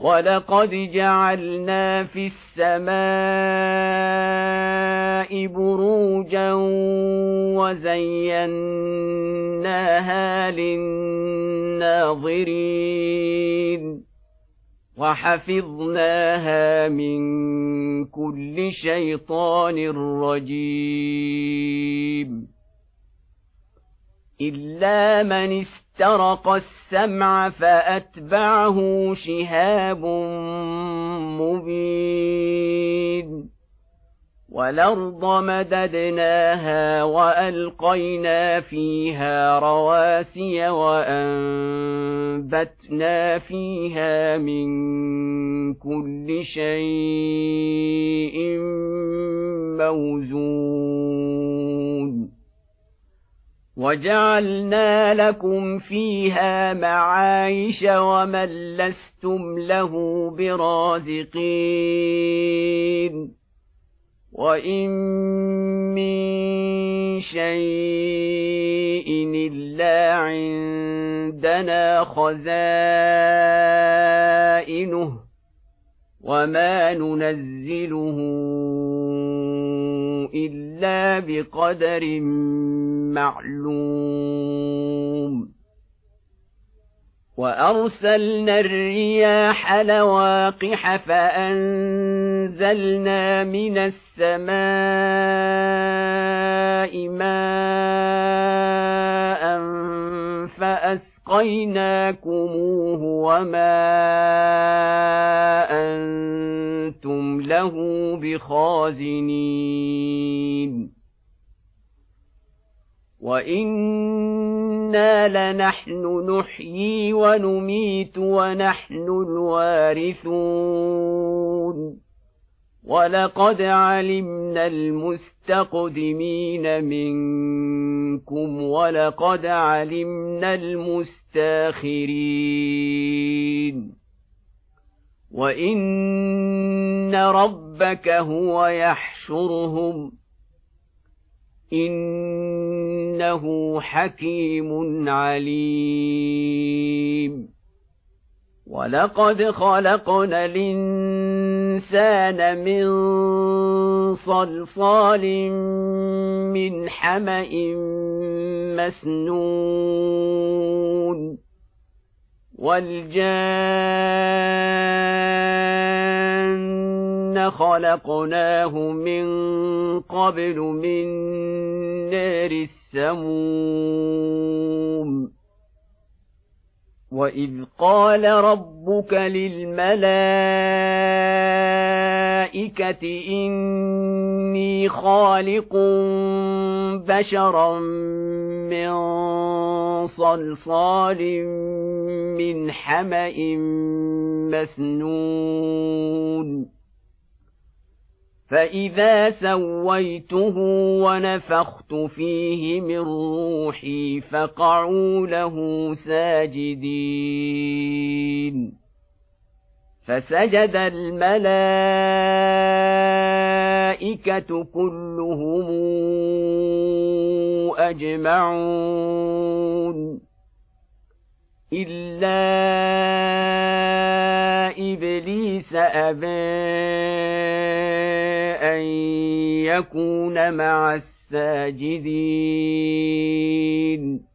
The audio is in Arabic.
وَلَقَدْ جَعَلْنَا فِي السَّمَاءِ بُرُوجًا وَزَيَّنَّاهَا لِلنَّاظِرِينَ وَحَفِظْنَاهَا مِنْ كُلِّ شَيْطَانٍ رَجِيمٍ إِلَّا مَنِ اسْتَرَقَ السَّمْعَ فَأَتْبَعَهُ شِهَابٌ مُبِينٌ وَالْأَرْضَ مَدَدْنَاهَا وَأَلْقَيْنَا فِيهَا رَوَاسِيَ وَأَنبَتْنَا فِيهَا مِن كُلِّ شَيْءٍ مَّوْزُونٍ وَجَعَلْنَا لَكُمْ فِيهَا مَعَايِشَ وَمَن لَّسْتُمْ لَهُ بِرَازِقِينَ وَإِن مِّن شَيْءٍ إِلَّا عِندَنَا خَزَائِنُهُ وَمَا نُنَزِّلُهُ إِلَّا بِقَدَرٍ مَّعْلُومٍ وَأَرْسَلْنَا الرِّيَاحَ لَوَاقِحَ فَأَنزَلْنَا مِنَ السَّمَاءِ مَاءً فَأَسْقَيْنَاكُمُوهُ وَمَا أَنتُمْ لَهُ بِخَازِنِينَ وَإِنَّا لَنَحْنُ نُحْيِي وَنُمِيتُ وَنَحْنُ الْوَارِثُونَ وَلَقَدْ عَلِمْنَا الْمُسْتَقْدِمِينَ مِنكُمْ وَلَقَدْ عَلِمْنَا الْمُسْتَأْخِرِينَ وَإِنَّ رَبَّكَ هُوَ يَحْشُرُهُمْ إِنَّهُ حَكِيمٌ عَلِيمٌ وَلَقَدْ خَلَقْنَا الْإِنسَانَ مِنْ صَلْصَالٍ مِنْ حَمَإٍ مَسْنُونٍ وَالْجَانَّ خَلَقْنَاهُ مِنْ قَبْلُ مِنْ نَارِ السَّمُومِ وَإِذْ قَالَ رَبُّكَ لِلْمَلَائِكَةِ إِنِّي خَالِقٌ بَشَرًا مِّن صَلْصَالٍ مِّنْ حَمَإٍ مَّسْنُونٍ فَإِذَا سَوَّيْتُهُ وَنَفَخْتُ فِيهِ مِن رُّوحِي فَقَعُوا لَهُ سَاجِدِينَ فَسَجَدَ الْمَلَائِكَةُ كُلُّهُمْ أَجْمَعُونَ إِلَّا إِبْلِيسَ أَبَىٰ أَن يَكُونَ مَعَ السَّاجِدِينَ